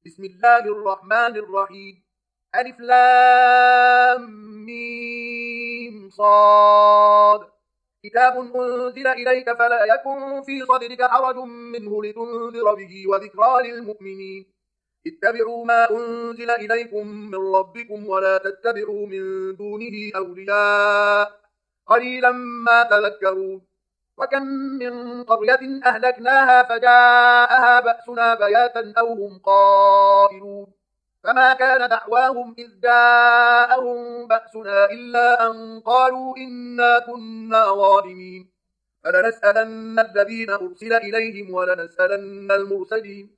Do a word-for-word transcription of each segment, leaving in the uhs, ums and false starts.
بسم الله الرحمن الرحيم. ألف لام ميم صاد. كتاب أنزل إليك فلا يكن في صدرك حرج منه لتنذر به وذكرى للمؤمنين. اتبعوا ما أنزل إليكم من ربكم ولا تتبعوا من دونه أولياء قليلا ما تذكرون. وكم من قرية أهلكناها فجاءها بأسنا بياتا أو هم قائلون. فما كان دعواهم إذ جاءهم بأسنا إلا أن قالوا إنا كنا ظالمين. فلنسألن الذين أرسل إليهم ولنسألن المرسلين.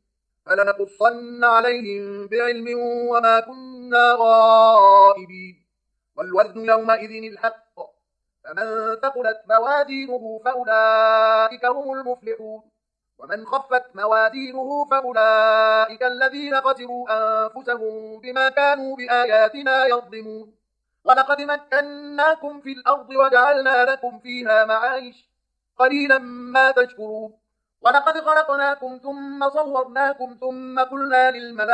فلنقصن عليهم بعلم وما كنا غائبين. والوزن يومئذ الحق. فمن ثقلت موازينه فأولئك هم المفلحون. ومن خفت موازينه فأولئك الذين خسروا أنفسهم بما كانوا بآياتنا يظلمون. ولقد مكناكم في الأرض وجعلنا لكم فيها معايش قليلا ما تشكرون. ولقد خلقناكم ثم صورناكم ثم قلنا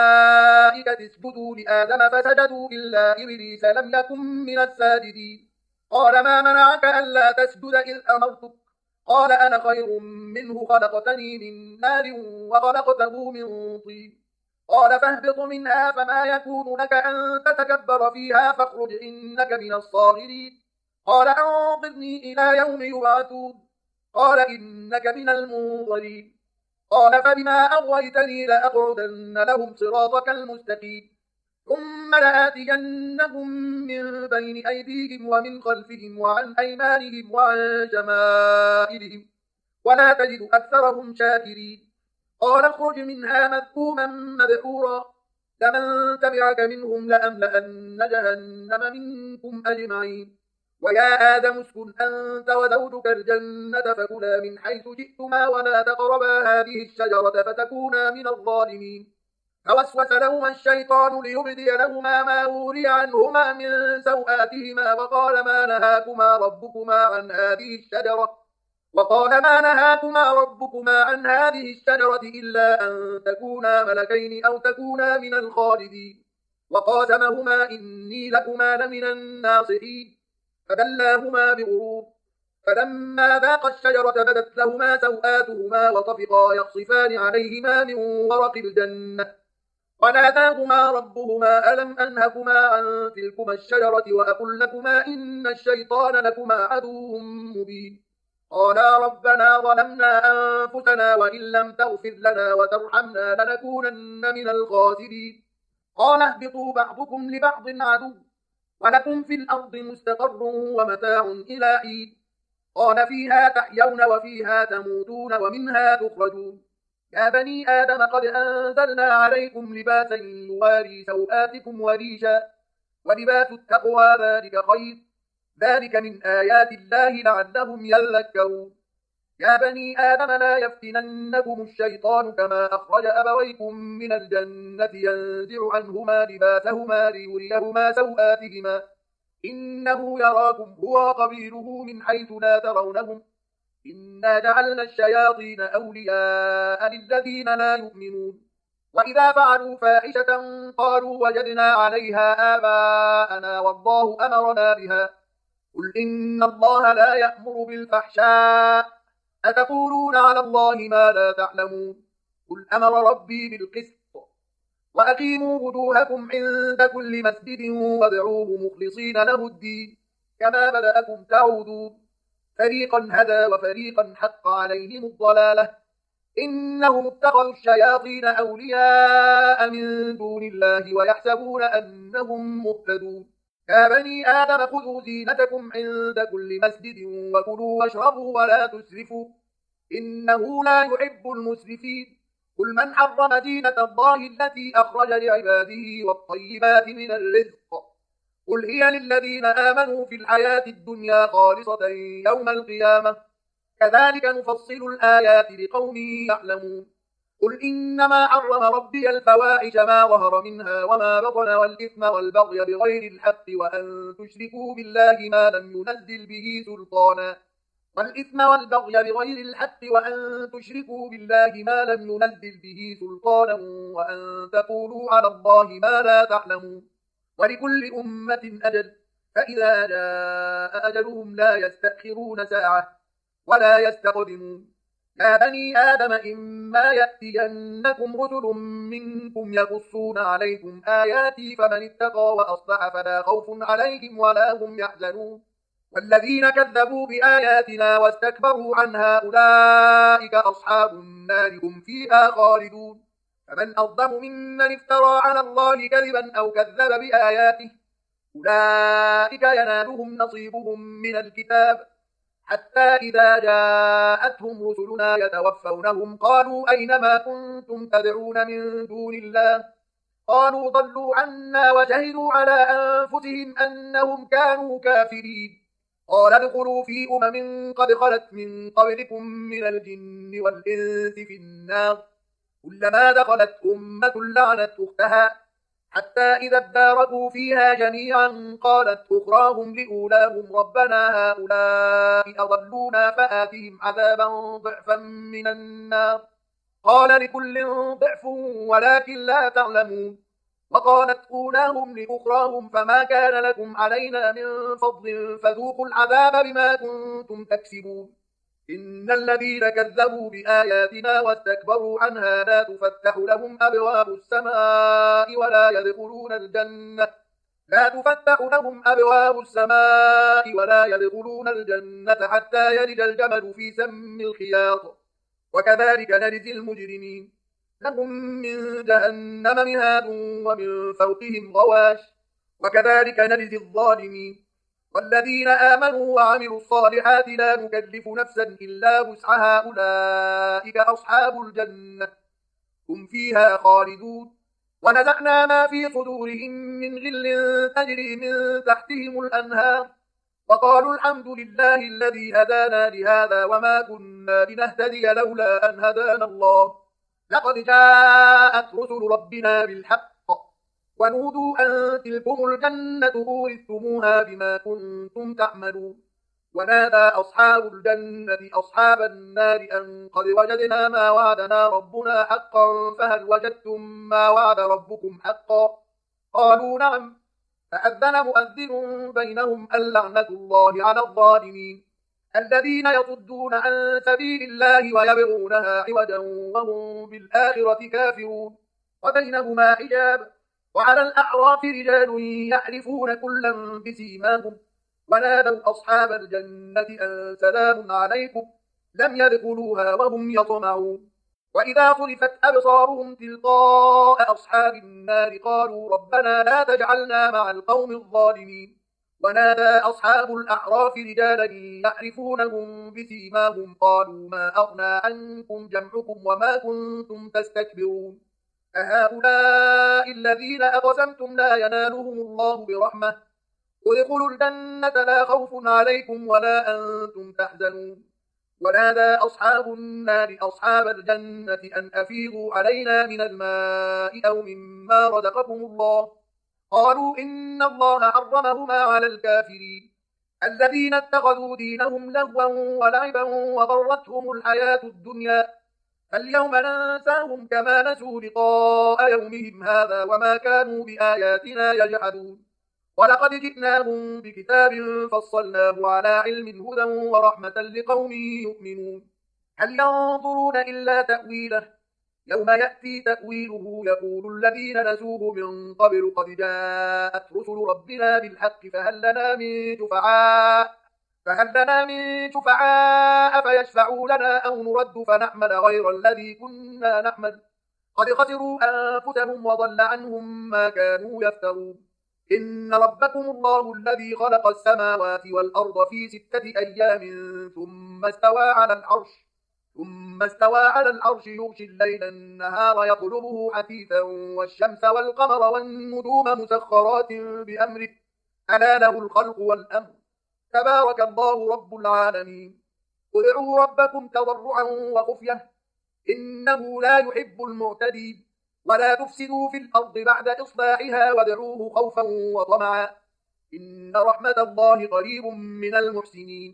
للملائكة اسجدوا لآدم فسجدوا إلا إبليس لم يكن من الساجدين. قال ما منعك ألا تسجد إذ أمرتك؟ قال أنا خير منه خلقتني من نار وخلقته من طين. قال فاهبط منها فما يكون لك أن تتكبر فيها فاخرج إنك من الصاغرين. قال أنظرني إلى يوم يبعثون. قال إنك من المنظرين. قال فبما أغويتني لأقعدن لهم صراطك المستقيم. ثم لآتينهم من بين أيديهم ومن خلفهم وعن أيمانهم وعن شمائلهم ولا تجد أكثرهم شاكرين. قال اخرج منها مذءوما مدحورا. لمن تبعك منهم لأملأن جهنم منكم أجمعين. ويا آدم اسكن أنت وزوجك الجنة فكلا من حيث جئتما ولا تقربا هذه الشجرة فتكونا من الظالمين. فوسوس لهما الشيطان ليبدي لهما ما وري عنهما من سوآتهما وقال ما نهاكما ربكما عن هذه الشجرة وقال ما نهاكما ربكما عن هذه الشجرة إلا أن تكونا ملكين أو تكونا من الخالدين. وقاسمهما إني لكما لمن الناصحين. فدلاهما بغرور. فلما ذاقا الشجرة بدت لهما سوآتهما وطفقا يخصفان عليهما من ورق الجنة. وناداهما ربهما ألم أنهكما عن تلكما الشجرة وأقل لكما إن الشيطان لكما عدو مبين. قالا ربنا ظلمنا أنفسنا وإن لم تغفر لنا وترحمنا لنكونن من الخاسرين. قال اهبطوا بعضكم لبعض عدو ولكم في الأرض مستقر ومتاع إلى حين. قال فيها تحيون وفيها تموتون ومنها تخرجون. يا بني آدم قد أنزلنا عليكم لباسا يواري سوآتكم وريشا ولباس التقوى ذلك خير. ذلك من آيات الله لعلهم يذكرون. يا بني آدم لا يفتننكم الشيطان كما أخرج أبويكم من الجنة ينزع عنهما لباسهما ليريهما سوآتهما إنه يراكم هو وقبيله من حيث لا ترونهم. إنا جعلنا الشياطين أولياء للذين لا يؤمنون. وإذا فعلوا فاحشة قالوا وجدنا عليها آباءنا والله أمرنا بها. قل إن الله لا يأمر بالفحشاء أتقولون على الله ما لا تعلمون. قل أمر ربي بالقسط وأقيموا وجوهكم عند كل مسجد وادعوه مخلصين له الدين كما بدأكم تعودون. فريقا هدى وفريقا حق عليهم الضلالة إنهم اتخذوا الشياطين أولياء من دون الله ويحسبون أنهم مهتدون. يا بني آدم خذوا زينتكم عند كل مسجد وكلوا واشربوا ولا تسرفوا إنه لا يحب المسرفين. قل من حرم زينة الله التي أخرج لعباده والطيبات من الرزق قل هي للذين آمنوا في الحياة الدنيا خالصة يوم القيامة كذلك نفصل الآيات لقوم يعلمون. قل إنما حرم ربي الفواحش ما ظهر منها وما بطن والإثم والبغي بغير الحق وأن تشركوا بالله ما لم ينزل به سلطانا والإثم والبغي بغير الحق وأن تشركوا بالله ما لم ينزل به سلطانا وأن تقولوا على الله ما لا تعلمون. ولكل أمة أجل، فإذا جاء أجلهم لا يستأخرون ساعة ولا يستقدمون. يا بني آدم إما يأتينكم رسل منكم يقصون عليكم آياتي فمن اتقى وأصلح فلا خوف عليهم ولا هم يحزنون. والذين كذبوا بآياتنا واستكبروا عنها أولئك أصحاب النار هم فيها خالدون. فمن أظلم ممن افترى على الله كذبا أو كذب بآياته أولئك ينالهم نصيبهم من الكتاب حتى إذا جاءتهم رسلنا يتوفونهم قالوا أين ما كنتم تدعون من دون الله قالوا ضلوا عنا وشهدوا على أنفسهم أنهم كانوا كافرين. قال ادخلوا في أمم قد خلت من قبلكم من الجن والإنس في النار كلما دخلت أمة لعنت أختها حتى إذا اداركوا فيها جميعا قالت أخراهم لأولاهم ربنا هؤلاء أضلونا فآتهم عذابا ضعفا من النار قال لكل ضعف ولكن لا تعلمون. وقالت أولاهم لأخراهم فما كان لكم علينا من فضل فذوقوا العذاب بما كنتم تكسبون. إن الذين كذبوا بآياتنا واستكبروا عنها لا تفتح لهم أبواب السماء ولا يدخلون الجنة لا تفتح لهم أبواب السماء ولا يدخلون الجنة حتى يلج الجمل في سم الخياط وكذلك نجزي المجرمين. لهم من جهنم مهاد ومن فوقهم غواش وكذلك نجزي الظالمين. والذين آمنوا وعملوا الصالحات لا نكلف نفسا إلا وسعها أولئك أصحاب الجنة هم فيها خالدون. ونزعنا ما في صدورهم من غل تجري من تحتهم الأنهار وقالوا الحمد لله الذي هدانا لهذا وما كنا لنهتدي لولا أن هدانا الله لقد جاءت رسل ربنا بالحق ونودوا أن تلكم الجنة أورثتموها بما كنتم تعملون. ونادى أصحاب الجنة أصحاب النار أن قد وجدنا ما وعدنا ربنا حقا فهل وجدتم ما وعد ربكم حقا قالوا نعم فأذن مؤذن بينهم اللعنة الله على الظالمين الذين يصدون عن سبيل الله ويبغونها عوجا وهم بالآخرة كافرون. وبينهما حجاب وعلى الأعراف رجال يعرفون كلا بسيماهم ونادوا أصحاب الجنة أن سلام عليكم لم يدخلوها وهم يطمعون. وإذا صرفت أبصارهم تلقاء أصحاب النار قالوا ربنا لا تجعلنا مع القوم الظالمين. ونادى أصحاب الأعراف رجالا يعرفونهم بسيماهم قالوا ما أغنى عنكم جمعكم وما كنتم تستكبرون أهؤلاء الذين أقسمتم لا ينالهم الله برحمة ادخلوا الجنة لا خوف عليكم ولا أنتم تحزنون. ونادى أصحاب النار أصحاب الجنة أن أفيضوا علينا من الماء أو مما رزقكم الله قالوا إن الله حرمهما على الكافرين الذين اتخذوا دينهم لهوا ولعبا وغرتهم الحياة الدنيا فاليوم ننساهم كما نسوا لقاء يومهم هذا وما كانوا بآياتنا يجحدون. ولقد جئناهم بكتاب فصلناه على علم هدى ورحمة لقوم يؤمنون. هل ينظرون إلا تأويله يوم يأتي تأويله يقول الذين نسوه من قبل قد جاءت رسل ربنا بالحق فهل لنا من شفعاء فهل لنا من شفعاء فيشفعوا لنا أو نرد فنعمل غير الذي كنا نعمل قد خسروا أنفسهم وضل عنهم ما كانوا يفترون. إن ربكم الله الذي خلق السماوات والأرض في ستة أيام ثم استوى على العرش ثم استوى على العرش يغشي الليل النهار يطلبه حثيثا والشمس والقمر والنجوم مسخرات بأمره ألا له الخلق والأمر تبارك الله رب العالمين. ادعوا ربكم تضرعا وخفية إنه لا يحب المعتدين ولا تفسدوا في الأرض بعد إصلاحها وادعوه خوفا وطمعا إن رحمة الله قريب من المحسنين.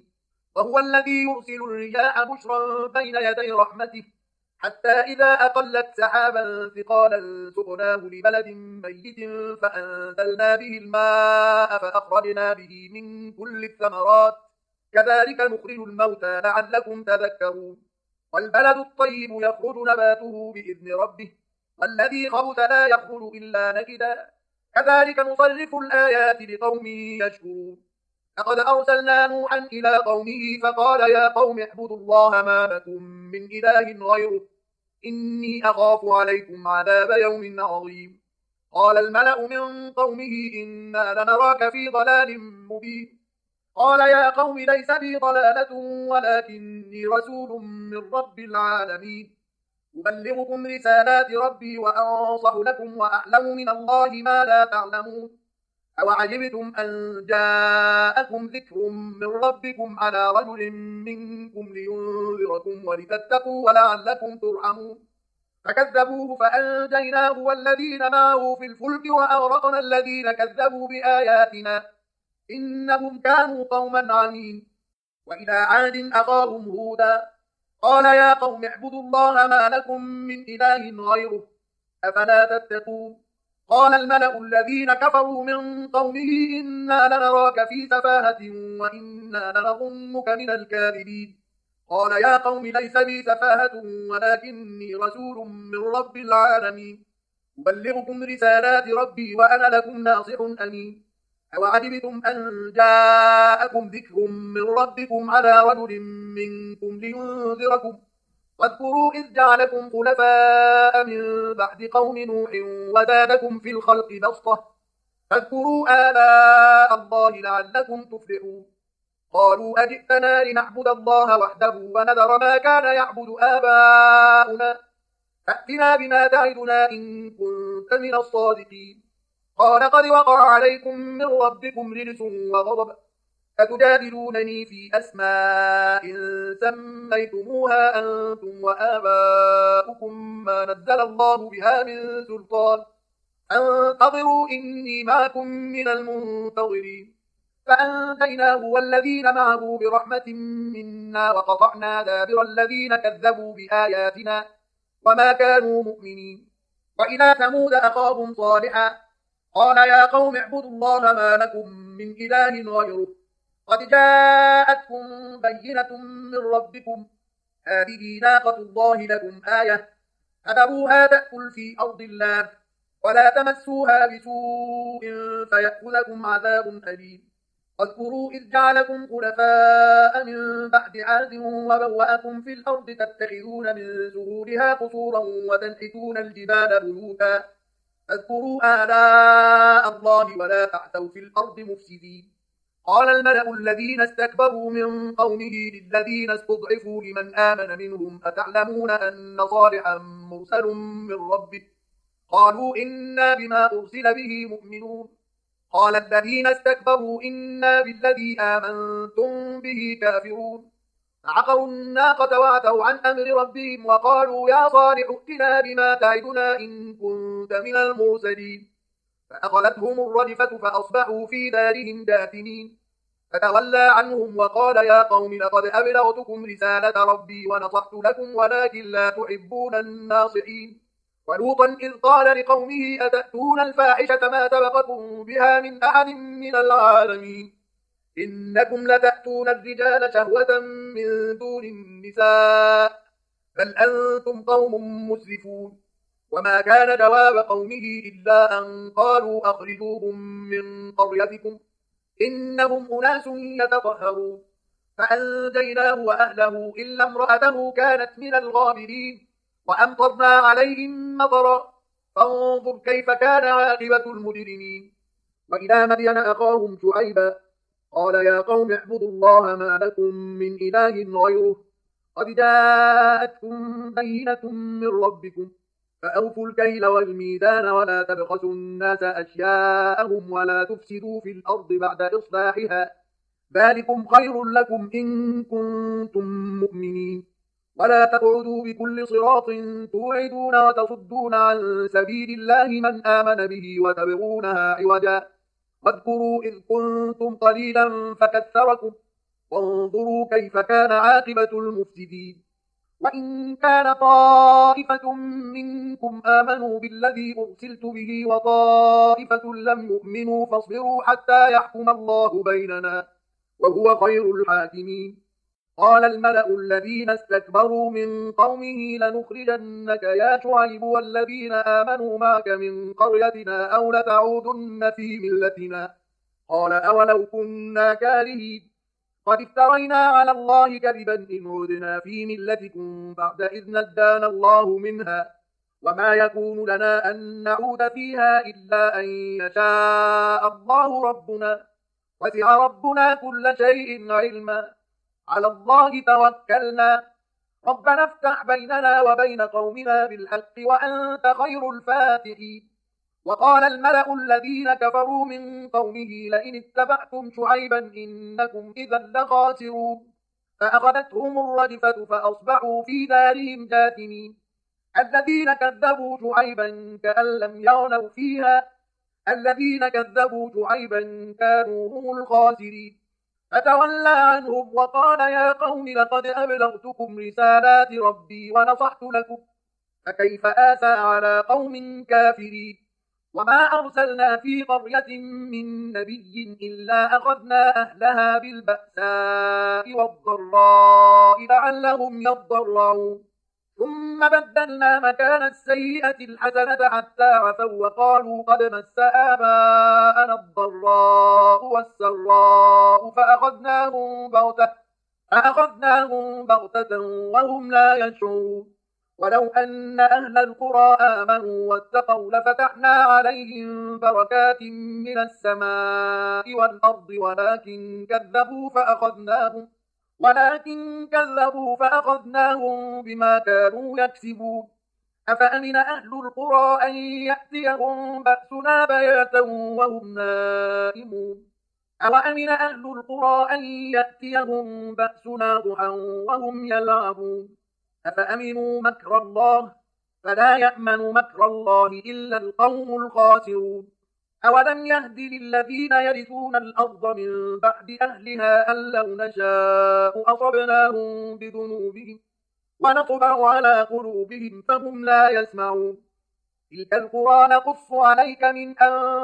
وهو الذي يرسل الرياح بشرا بين يدي رحمته حتى إذا أقلت سحابا ثقالا سقناه لبلد ميت فأنزلنا به الماء فأخرجنا به من كل الثمرات كذلك نخرج الموتى لعلكم تذكرون والبلد الطيب يخرج نباته بإذن ربه والذي خبث لا يخرج إلا نكدا كذلك نصرف الآيات لقوم يشكرون لقد أرسلنا نوحا إلى قومه فقال يا قوم اعبدوا الله ما لكم من إله غيره إني أخاف عليكم عذاب يوم عظيم قال الملأ من قومه إنا لنراك في ضلال مبين قال يا قوم ليس بي ضلالة ولكني رسول من رب العالمين أبلغكم رسالات ربي وأنصح لكم وأعلم من الله ما لا تعلمون أوعجبتم أن جاءكم ذكر من ربكم على رجل منكم لينذركم ولتتقوا ولعلكم ترحمون فكذبوه فأنجيناه والذين معه في الفلك وأغرقنا الذين كذبوا بآياتنا إنهم كانوا قوما عمين وإلى عاد أخاهم هودا قال يا قوم اعبدوا الله ما لكم من إله غيره أفلا تتقون قال الملأ الذين كفروا من قومه إنا لنراك في سفاهة وإنا لنظنك من الكاذبين قال يا قوم ليس بي سفاهة ولكني رسول من رب العالمين أبلغكم رسالات ربي وأنا لكم ناصح أمين أوعجبتم أن جاءكم ذكر من ربكم على رجل منكم لينذركم واذكروا إذ جعلكم خلفاء من بعد قوم نوح وزادكم في الخلق بسطة فاذكروا آلاء الله لعلكم تفلحون قالوا أجئتنا لنعبد الله وحده ونذر ما كان يعبد آباؤنا فأتنا بما تعدنا إن كنت من الصادقين قال قد وقع عليكم من ربكم رجس وغضب أتجادلونني في أسماء سميتموها أنتم وآباؤكم ما نزل الله بها من سلطان فانتظروا إني معكم من المنتظرين فأنجيناه والذين معه برحمة منا وقطعنا دابر الذين كذبوا بآياتنا وما كانوا مؤمنين وإلى ثمود أخاهم صالحا قال يا قوم اعبدوا الله ما لكم من إله غيره قد جاءتكم بينة من ربكم هذه ناقة الله لكم آية فذروها تأكل في أرض الله ولا تمسوها بسوء فيأخذكم عذاب أليم واذكروا إذ جعلكم خلفاء من بعد عاد وبوأكم في الأرض تتخذون من سهولها قصورا وتنحتون الجبال بيوتا فاذكروا آلاء الله ولا تعثوا في الأرض مفسدين قال الملأ الذين استكبروا من قومه للذين استضعفوا لمن آمن منهم أتعلمون أن صالحا مرسل من ربه قالوا إنا بما أرسل به مؤمنون قال الذين استكبروا إنا بالذي آمنتم به كافرون فعقروا الناقة وعتوا عن أمر ربهم وقالوا يا صالح ائتنا بما تعدنا إن كنت من المرسلين فأخذتهم الرجفة فأصبحوا في دارهم جاثمين فتولى عنهم وقال يا قوم لقد أبلغتكم رسالة ربي ونصحت لكم ولكن لا تحبون الناصحين ولوطا إذ قال لقومه أتأتون الفاحشة ما سبقكم بها من أحد من العالمين إنكم لتأتون الرجال شهوة من دون النساء بل أنتم قوم مسرفون وما كان جواب قومه إلا أن قالوا أخرجوهم من قريتكم إنهم أناس يتطهرون فأنجيناه وأهله إلا امرأته كانت من الغابرين وأمطرنا عليهم مطرا فانظر كيف كان عاقبة المجرمين وإلى مدين أخاهم شعيبا قال يا قوم اعبدوا الله ما لكم من إله غيره قد جاءتكم بينة من ربكم فأوفوا الكيل والميزان ولا تبخسوا الناس أشياءهم ولا تفسدوا في الأرض بعد إصلاحها ذلكم خير لكم إن كنتم مؤمنين ولا تقعدوا بكل صراط توعدون وتصدون عن سبيل الله من آمن به وتبغونها عوجا واذكروا إذ كنتم قليلا فكثركم وانظروا كيف كان عاقبة المفسدين. وإن كان طائفة منكم آمنوا بالذي أرسلت به وطائفة لم يؤمنوا فاصبروا حتى يحكم الله بيننا وهو خير الحاكمين. قال الملأ الذين استكبروا من قومه لنخرجنك يا شعيب والذين آمنوا معك من قريتنا أو لتعودن في ملتنا. قال أولو كنا كارهين قد افترينا على الله كذبا إن عدنا في ملتكم بعد إذ نجانا الله منها وما يكون لنا أن نعود فيها إلا أن يشاء الله ربنا وسع ربنا كل شيء علما على الله توكلنا ربنا افتح بيننا وبين قومنا بالحق وأنت خير الفاتحين. وقال الملأ الذين كفروا من قومه لئن اتبعتم شعيبا إنكم إذا لخاسرون. فأخذتهم الرجفة فأصبحوا في دارهم جاثمين. الذين كذبوا شعيبا كأن لم يغنوا فيها الذين كذبوا شعيبا كانوا هم الخاسرين. فتولى عنهم وقال يا قوم لقد أبلغتكم رسالات ربي ونصحت لكم فكيف آسى على قوم كافرين. وما أرسلنا في قرية من نبي إلا أخذنا أهلها بالبأساء والضراء لعلهم يضرعون ثم بدلنا مكان السيئة الحسنة حتى عفوا وقالوا قد مس آباءنا الضراء والسراء فأخذناهم بغتة فأخذناهم بغتة وهم لا يشعرون. ولو أن أهل القرى آمنوا واتقوا لفتحنا عليهم بركات من السماء والأرض ولكن كذبوا فأخذناهم ولكن كذبوا فأخذناهم بما كانوا يكسبون. أفأمن أهل القرى أن يأتيهم بأسنا بياتا وهم نائمون أوأمن أهل القرى أن يأتيهم بأسنا ضحى وهم يلعبون أفأمنوا مكر الله فلا يأمن مكر الله إلا القوم الخاسرون. أولم يهد للذين يرثون الأرض من بعد أهلها أن لو نشاء أصبناهم بذنوبهم ونطبع على قلوبهم فهم لا يسمعون. تلك القرى نقص عليك من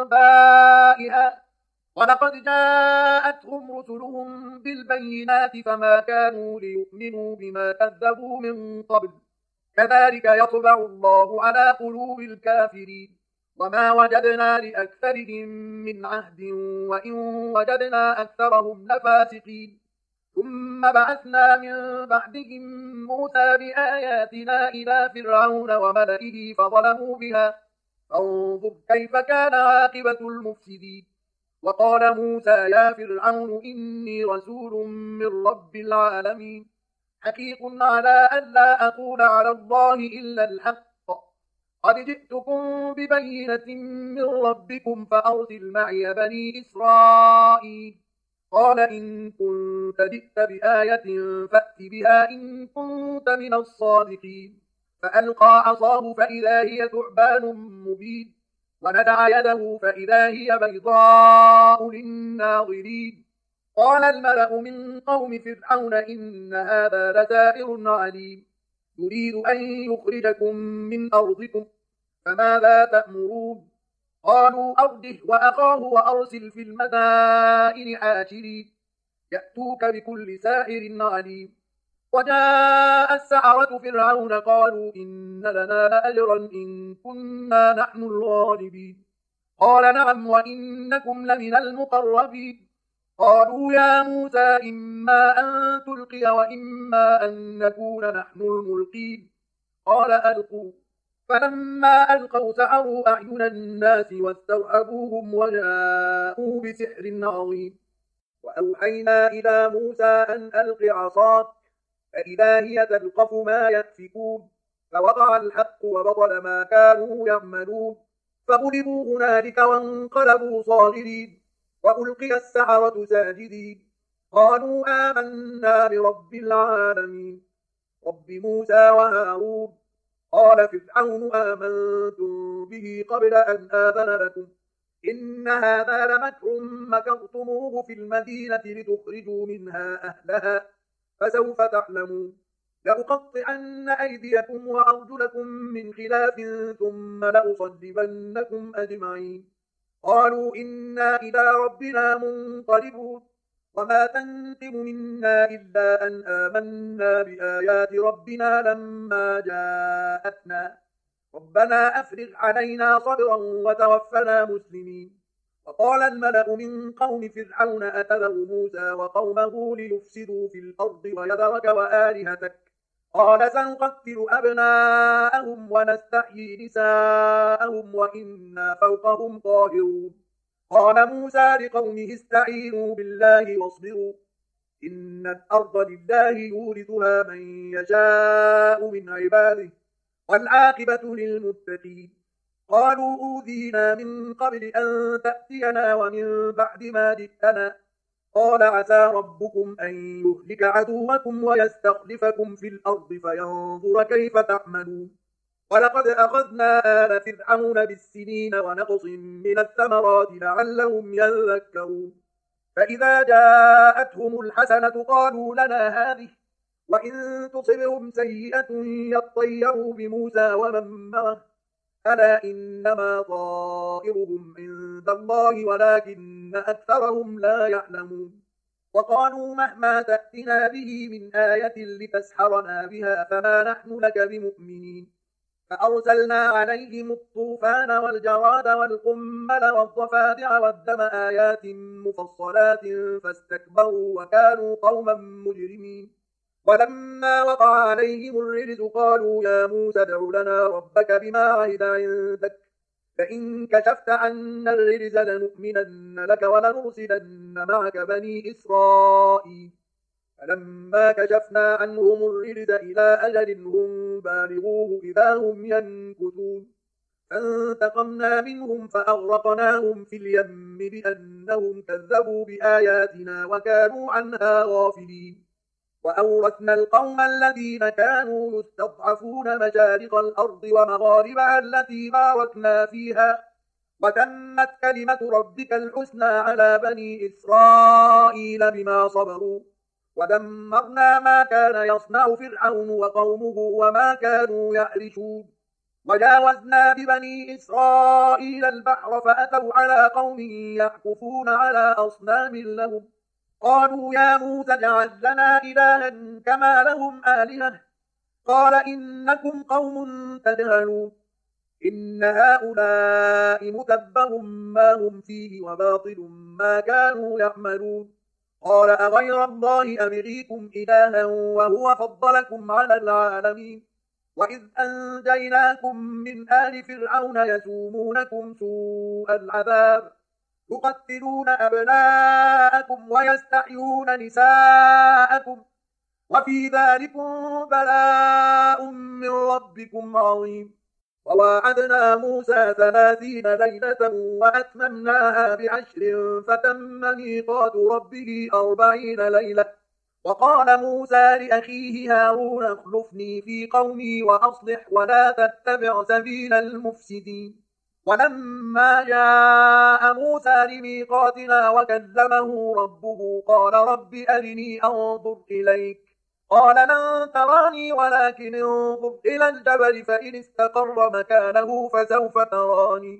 أنبائها ولقد جاءتهم رسلهم بالبينات فما كانوا ليؤمنوا بما كذبوا من قبل كذلك يطبع الله على قلوب الكافرين. وما وجدنا لأكثرهم من عهد وإن وجدنا أكثرهم لفاسقين. ثم بعثنا من بعدهم موسى بآياتنا إلى فرعون وملئه فظلموا بها فانظر كيف كان عاقبة المفسدين. وقال موسى يا فرعون إني رسول من رب العالمين حقيق على أن لا أقول على الله إلا الحق قد جئتكم ببينة من ربكم فأرسل معي بني إسرائيل. قال إن كنت جئت بآية فأت بها إن كنت من الصادقين. فألقى عصاه فإذا هي ثعبان مبين ونزع يده فإذا هي بيضاء للناظرين. قال الملأ من قوم فرعون إن هذا لساحر عليم يريد أن يخرجكم من أرضكم فماذا تأمرون. قالوا أرجه وأخاه وأرسل في المدائن حاشرين يأتوك بكل ساحر عليم. وجاء السحرة فرعون قالوا إن لنا لأجرا إن كنا نحن الغالبين. قال نعم وإنكم لمن المقربين. قالوا يا موسى إما أن تلقي وإما أن نكون نحن الملقين. قال ألقوا فلما ألقوا سحروا أعين الناس واسترهبوهم وجاءوا بسحر عظيم. وأوحينا إلى موسى أن ألق عصاك فإذا هي تلقف ما يأفكون فوقع الحق وبطل ما كانوا يعملون فغلبوا هنالك وانقلبوا صاغرين وألقي السحرة ساجدين قالوا آمنا برب العالمين رب موسى وهارون. قال فرعون آمنتم به قبل أن آذن لكم إن هذا لمكر مكرتموه في المدينة لتخرجوا منها أهلها فسوف تعلمون لأقطعن أيديكم وأرجلكم من خلاف ثم لأصلبنكم أجمعين قالوا إنا إلى ربنا منقلبون وما تنقم منا إلا أن آمنا بآيات ربنا لما جاءتنا ربنا أفرغ علينا صبرا وتوفنا مسلمين وقال الملأ من قوم فرعون أتذر موسى وقومه ليفسدوا في الأرض ويذرك وآلهتك قال سنقتل أبناءهم ونستحيي نساءهم وإنا فوقهم قاهرون قال موسى لقومه استعينوا بالله واصبروا إن الأرض لله يورثها من يشاء من عباده والعاقبة للمتقين قالوا أوذينا من قبل أن تأتينا ومن بعد ما جئتنا قال عسى ربكم أن يهلك عدوكم ويستخلفكم في الأرض فينظر كيف تعملون ولقد أخذنا آل فرعون بالسنين ونقص من الثمرات لعلهم يذكرون فإذا جاءتهم الحسنة قالوا لنا هذه وإن تصبهم سيئة يطيروا بموسى ومن معه ألا إنما طائرهم عند الله ولكن أكثرهم لا يعلمون وقالوا مهما تأتنا به من آية لتسحرنا بها فما نحن لك بمؤمنين فأرسلنا عليهم الطوفان والجراد والقمل والضفادع والدم آيات مفصلات فاستكبروا وكانوا قوما مجرمين ولما وقع عليهم الرجز قالوا يا موسى ادع لنا ربك بما عهد عندك فإن كشفت عنا الرجز لنؤمنن لك ولنرسلن معك بني إسرائيل فلما كشفنا عنهم الرجز إلى أجل هم بالغوه إذا هم ينكثون فانتقمنا منهم فأغرقناهم في اليم بأنهم كذبوا بآياتنا وكانوا عنها غافلين وأورثنا القوم الذين كانوا يستضعفون مشارق الأرض ومغاربها التي باركنا فيها وتمت كلمة ربك الحسنى على بني إسرائيل بما صبروا ودمرنا ما كان يصنع فرعون وقومه وما كانوا يعرشون وجاوزنا ببني إسرائيل البحر فأتوا على قوم يعكفون على أصنام لهم قالوا يا موسى اجعل لنا إلها كما لهم آلهة قال إنكم قوم تجهلون إن هؤلاء متبر ما هم فيه وباطل ما كانوا يعملون قال أغير الله أبغيكم إلها وهو فضلكم على العالمين وإذ أنجيناكم من آل فرعون يسومونكم سوء العذاب يقتلون أبناءكم ويستحيون نساءكم وفي ذلكم بلاء من ربكم عظيم وواعدنا موسى ثلاثين ليلة وأتممناها بعشر فتم ميقات ربه أربعين ليلة وقال موسى لأخيه هارون اخلفني في قومي وأصلح ولا تتبع سبيل المفسدين ولما جاء موسى لميقاتنا وكلمه ربه قال رب أرني أنظر إليك قال لن تراني ولكن انظر إلى الجبل فإن استقر مكانه فسوف تراني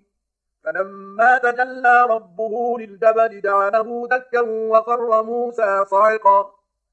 فلما تجلى ربه للجبل جعله دكا وخر موسى صعقا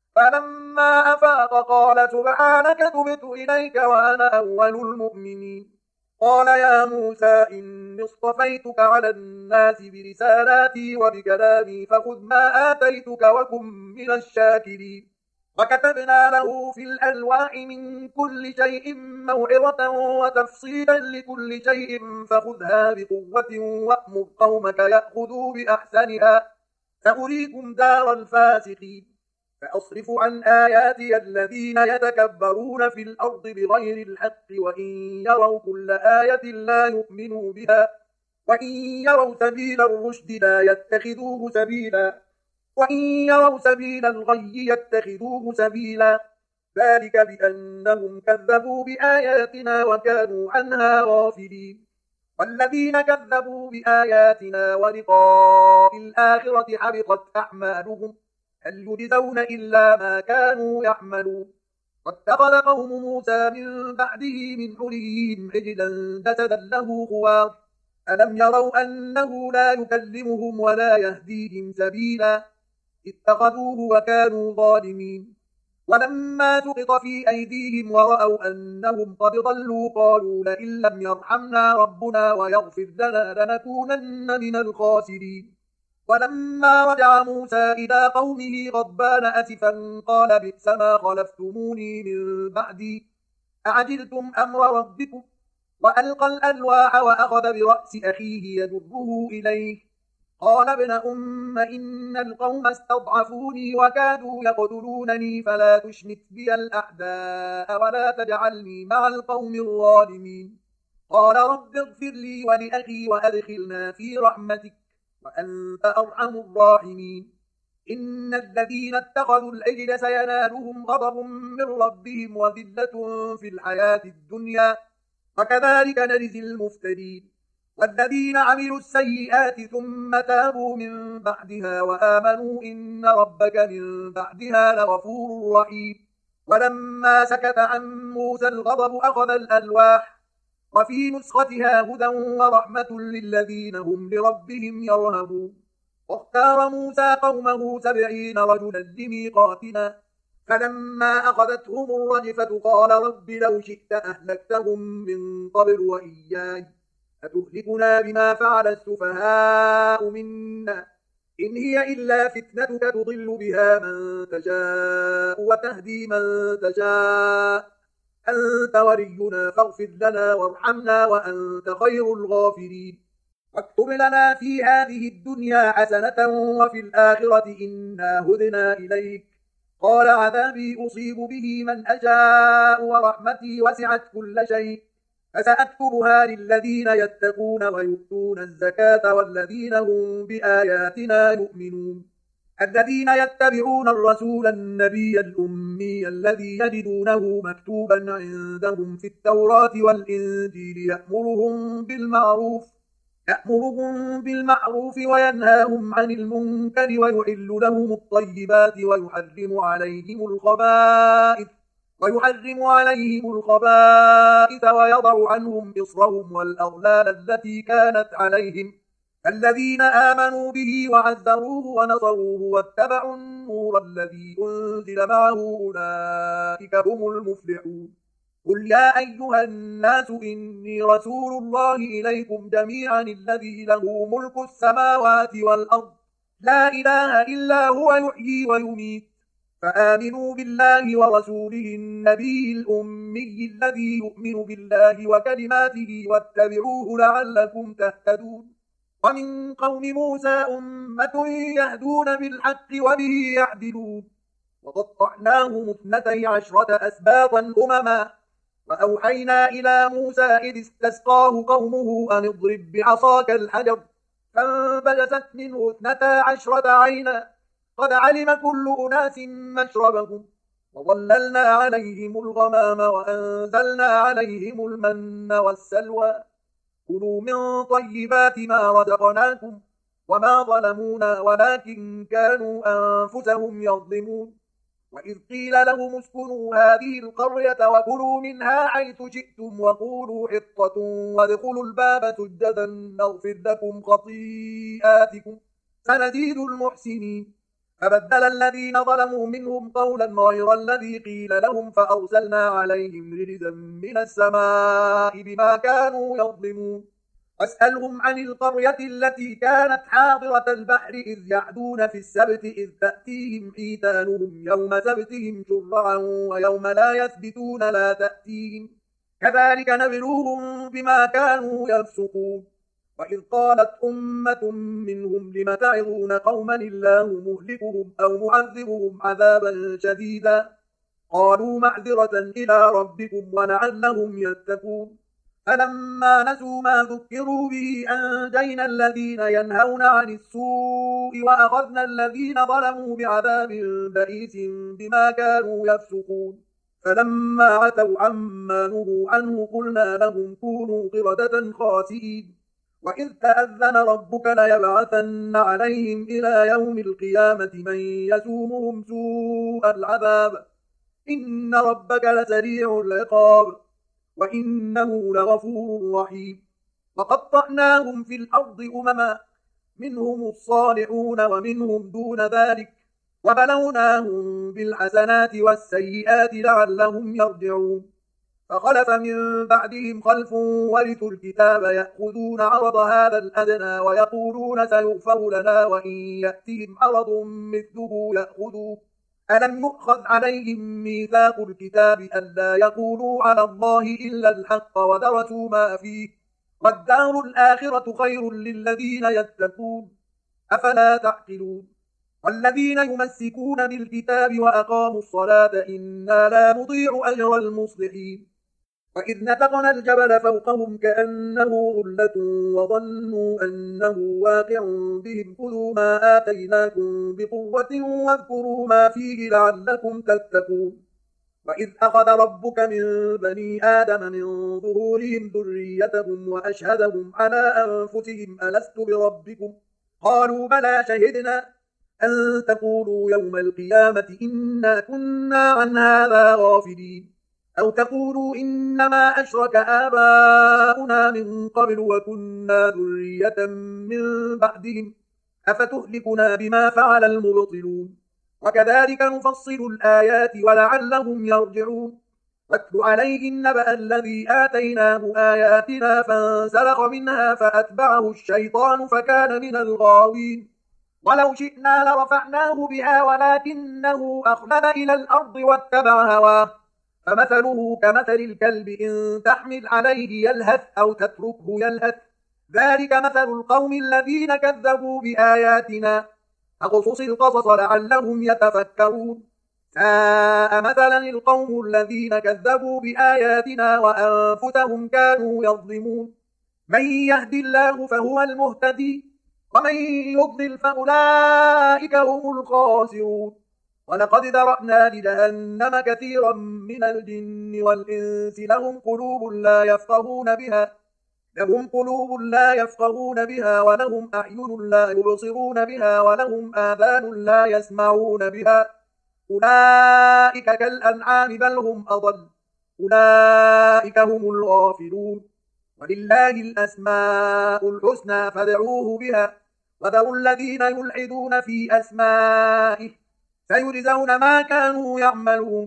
فلما أفاق قال سبحانك تبت إليك وأنا أول المؤمنين قال يا موسى إني اصطفيتك على الناس برسالاتي وبكلامي فخذ ما آتيتك وكن من الشاكرين وكتبنا له في الألواح من كل شيء موعظة وتفصيلا لكل شيء فخذها بقوة وأمر قومك يأخذوا بأحسنها سأريكم دار الفاسقين فأصرف عن آياتي الذين يتكبرون في الأرض بغير الحق وإن يروا كل آية لا يؤمنوا بها وإن يروا سبيل الرشد لا يتخذوه سبيلا وإن يروا سبيل الغي يتخذوه سبيلا ذلك بأنهم كذبوا بآياتنا وكانوا عنها غافلين والذين كذبوا بآياتنا ولقاء الآخرة حبطت أعمالهم هل يجزون إلا ما كانوا يعملون واتخذ قوم موسى من بعده من حليهم عجلا جسدا له خوار ألم يروا أنه لا يكلمهم ولا يهديهم سبيلا اتخذوه وكانوا ظالمين ولما سقط في أيديهم ورأوا أنهم قد ضلوا قالوا لئن لم يرحمنا ربنا ويغفر لنا لنكونن من الخاسرين ولما رجع موسى إلى قومه غضبان أسفا قال بئس ما خلفتموني من بعدي أعجلتم أمر ربكم وألقى الألواح وأخذ برأس أخيه يجره إليه قال ابن أم إن القوم استضعفوني وكادوا يقتلونني فلا تشمت بي الأعداء ولا تجعلني مع القوم الظالمين قال رب اغفر لي ولأخي وأدخلنا في رحمتك وأنت أرحم الراحمين إن الذين اتخذوا العجل سينالهم غضب من ربهم وذلة في الحياة الدنيا وكذلك نجزي المفترين والذين عملوا السيئات ثم تابوا من بعدها وآمنوا إن ربك من بعدها لغفور رحيم ولما سكت عن موسى الغضب أخذ الألواح وفي نسختها هدى ورحمة للذين هم لربهم يرهبون واختار موسى قومه سبعين رجلا لميقاتنا فلما أخذتهم الرجفة قال رب لو شئت أهلكتهم من قبل وإياي أتهلكنا بما فعل السفهاء منا إن هي إلا فتنتك تضل بها من تشاء وتهدي من تشاء أنت ولينا فاغفر لنا وارحمنا وأنت خير الغافرين واكتب لنا في هذه الدنيا حسنة وفي الآخرة إنا هدنا إليك قال عذابي أصيب به من أشاء ورحمتي وسعت كل شيء فسأكتبها للذين يتقون ويؤتون الزكاة والذين هم بآياتنا يؤمنون الذين يتبعون الرسول النبي الأمي الذي يجدونه مكتوبا عندهم في التوراة والإنجيل يأمرهم بالمعروف يأمرهم بالمعروف وينهاهم عن المنكر ويحل لهم الطيبات ويحرم عليهم الخبائث ويحرم عليهم الخبائث ويضع عنهم إصرهم والأغلال التي كانت عليهم الذين آمنوا به وعزروه ونصروه واتبعوا النور الذي أنزل معه أولئك هم المفلحون قل يا أيها الناس إني رسول الله إليكم جميعا الذي له ملك السماوات والأرض لا إله إلا هو يحيي ويميت فآمنوا بالله ورسوله النبي الأمي الذي يؤمن بالله وكلماته واتبعوه لعلكم تهتدون ومن قوم موسى أمة يهدون بالحق وبه يعدلون وقطعناهم اثنتي عشرة أسباطا أمما وأوحينا إلى موسى إذ استسقاه قومه أن اضرب بعصاك الحجر فانبجست منه اثنتا عشرة عينا قد علم كل أناس مشربهم وظللنا عليهم الغمام وأنزلنا عليهم المن والسلوى كلوا من طيبات ما رزقناكم وما ظلمونا ولكن كانوا أنفسهم يظلمون وإذ قيل لهم اسكنوا هذه القرية وكلوا منها حيث شئتم وقولوا حطة وادخلوا الباب سجدا نغفر لكم خطيئاتكم سنزيد المحسنين فبدل الذين ظلموا منهم قولا غير الذي قيل لهم فأرسلنا عليهم رجزا من السماء بما كانوا يظلمون واسألهم عن القرية التي كانت حاضرة البحر إذ يعدون في السبت إذ تأتيهم حيتانهم يوم سبتهم شرعا ويوم لا يثبتون لا تأتيهم كذلك نبلوهم بما كانوا يفسقون وإذ قالت أمة منهم لم تعظون قوما الله مهلكهم أو معذبهم عذابا شديدا قالوا معذرة إلى ربكم ولعلهم يتقون فلما نسوا ما ذكروا به أنجينا الذين ينهون عن السوء وأخذنا الذين ظلموا بعذاب بئيس بما كانوا يفسقون فلما عتوا عما نهوا عنه قلنا لهم كونوا قردة خاسئين وإذ تأذن ربك ليبعثن عليهم إلى يوم القيامة من يسومهم سوء العذاب إن ربك لسريع العقاب وإنه لغفور رحيم وقطعناهم في الأرض أمما منهم الصالحون ومنهم دون ذلك وبلوناهم بالحسنات والسيئات لعلهم يرجعون فخلف من بعدهم خلف ورثوا الكتاب يأخذون عرض هذا الأدنى ويقولون سيغفر لنا وإن يأتهم عرض مثله يأخذوه ألم يؤخذ عليهم ميثاق الكتاب ألا يقولوا على الله إلا الحق ودرسوا ما فيه والدار الآخرة خير للذين يتقون أفلا تعقلون والذين يمسكون بالكتاب وأقاموا الصلاة إنا لا نضيع أجر المصلحين وإذ نتقنا الجبل فوقهم كأنه ظلة وظنوا أنه واقع بهم خذوا ما آتيناكم بقوة واذكروا ما فيه لعلكم تتقون وإذ أخذ ربك من بني آدم من ظهورهم ذريتهم وأشهدهم على أنفسهم ألست بربكم قالوا بلى شهدنا أن تقولوا يوم القيامة إنا كنا عن هذا غافلين أو تقولوا إنما أشرك آباؤنا من قبل وكنا ذرية من بعدهم أفتهلكنا بما فعل المبطلون وكذلك نفصل الآيات ولعلهم يرجعون واتل عليهم نبأ الذي آتيناه آياتنا فانسلخ منها فأتبعه الشيطان فكان من الغاوين ولو شئنا لرفعناه بها ولكنه أخلد إلى الأرض واتبع هواه فمثله كمثل الكلب إن تحمل عليه يلهث أو تتركه يلهث ذلك مثل القوم الذين كذبوا بآياتنا فاقصص القصص لعلهم يتفكرون ساء مثلا القوم الذين كذبوا بآياتنا وأنفسهم كانوا يظلمون من يهدي الله فهو المهتدي ومن يضلل فأولئك هم الخاسرون ولقد ذرأنا لجهنم كثيرا من الجن والإنس لهم قلوب لا يفقهون بها لهم قلوب لا يفقهون بها ولهم أعين لا يبصرون بها ولهم آذان لا يسمعون بها أولئك كالأنعام بل هم أضل أولئك هم الغافلون ولله الأسماء الحسنى فادعوه بها وذروا الذين يلحدون في أسمائه سيجزون ما كانوا يعملون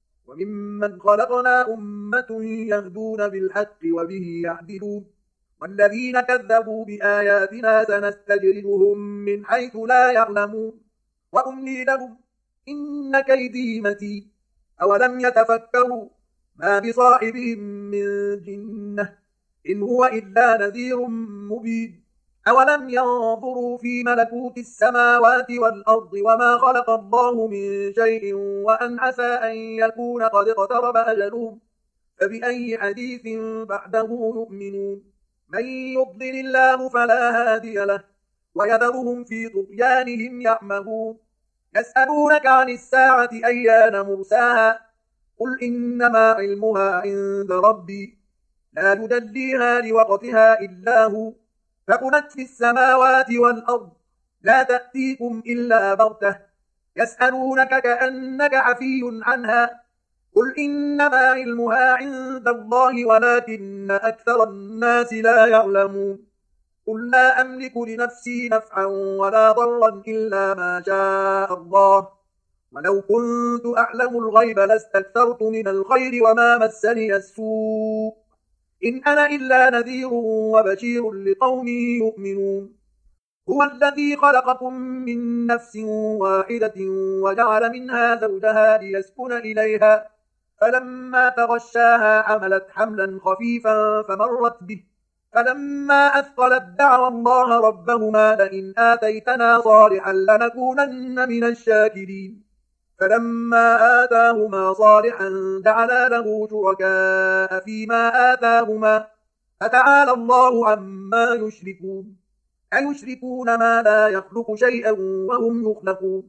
وممن خلقنا أمة يهدون بالحق وبه يعدلون والذين كذبوا بآياتنا سنستدرجهم من حيث لا يعلمون وأملي لهم إن كيدي متين أولم يتفكروا ما بصاحبهم من جنة إن هو إلا نذير مبين أولم ينظروا في ملكوت السماوات والأرض وما خلق الله من شيء وأن عسى أن يكون قد اقترب أجلهم فبأي حديث بعده يؤمنون من يضلل الله فلا هادي له ويذرهم في طغيانهم يعمهون يسألونك عن الساعة أيان مرساها قل إنما علمها عند ربي لا يجليها لوقتها إلا هو ثقلت في السماوات والأرض لا تأتيكم إلا بغتة يسألونك كأنك عفي عنها قل إنما علمها عند الله ولكن أكثر الناس لا يعلمون قل لا أملك لنفسي نفعا ولا ضرا إلا ما شاء الله ولو كنت أعلم الغيب لاستكثرت من الخير وما مسني السوء إن أنا إلا نذير وبشير لقوم يؤمنون هو الذي خلقكم من نفس واحدة وجعل منها زوجها ليسكن إليها فلما تغشاها حملت حملا خفيفا فمرت به فلما أثقلت دعوا الله ربهما لئن آتيتنا صالحا لنكونن من الشاكرين فلما آتاهما صالحا جعلا له شركاء فيما آتاهما فتعالى الله عما يشركون أيشركون ما لا يخلق شيئا وهم يخلقون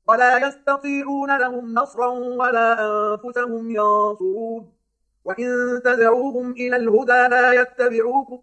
ولا يستطيعون لهم نصرا ولا أنفسهم ينصرون وإن تدعوهم إلى الهدى لا يتبعوكم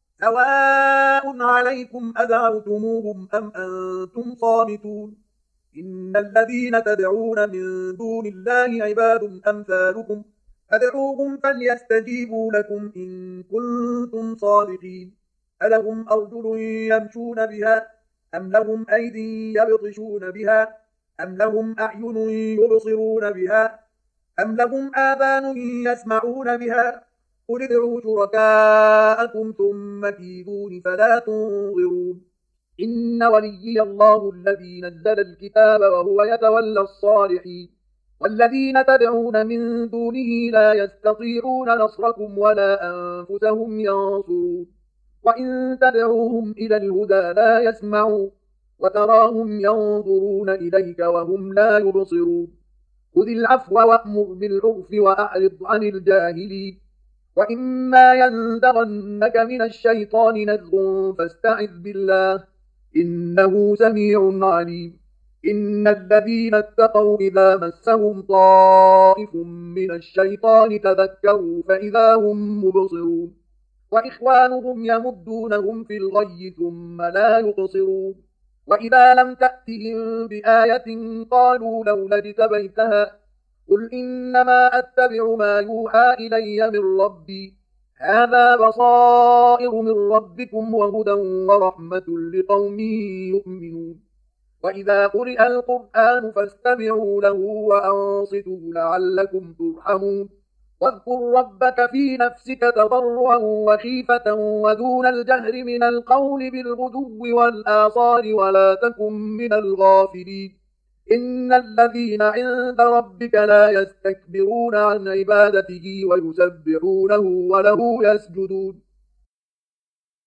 سواء عليكم أدعوتموهم أم أنتم صامتون إن الذين تدعون من دون الله عباد أمثالكم فادعوهم فليستجيبوا لكم إن كنتم صادقين ألهم أرجل يمشون بها أم لهم أيدي يبطشون بها أم لهم أعين يبصرون بها أم لهم آذان يسمعون بها قل ادعوا شركاءكم ثم كيدون فلا تنظرون إن وليي الله الذي نزل الكتاب وهو يتولى الصالحين والذين تدعون من دونه لا يستطيعون نصركم ولا أنفسهم ينصرون وإن تدعوهم إلى الهدى لا يسمعوا وتراهم ينظرون إليك وهم لا يبصرون خذ العفو وأمر بالعرف وأعرض عن الجاهلين وإما ينزغنك من الشيطان نزغ فاستعذ بالله إنه سميع عليم إن الذين اتقوا إذا مسهم طائف من الشيطان تذكروا فإذا هم مبصرون وإخوانهم يمدونهم في الغي ثم لا يقصرون وإذا لم تأتهم بآية قالوا لولا اجتبيتها قل إنما أتبع ما يوحى إلي من ربي هذا بصائر من ربكم وهدى ورحمة لقوم يؤمنون وإذا قرئ القرآن فاستمعوا له وأنصتوا لعلكم ترحمون واذكر ربك في نفسك تضرعا وخيفة ودون الجهر من القول بالغدو والآصال ولا تكن من الغافلين إن الذين عند ربك لا يستكبرون عن عبادته ويسبحونه وله يسجدون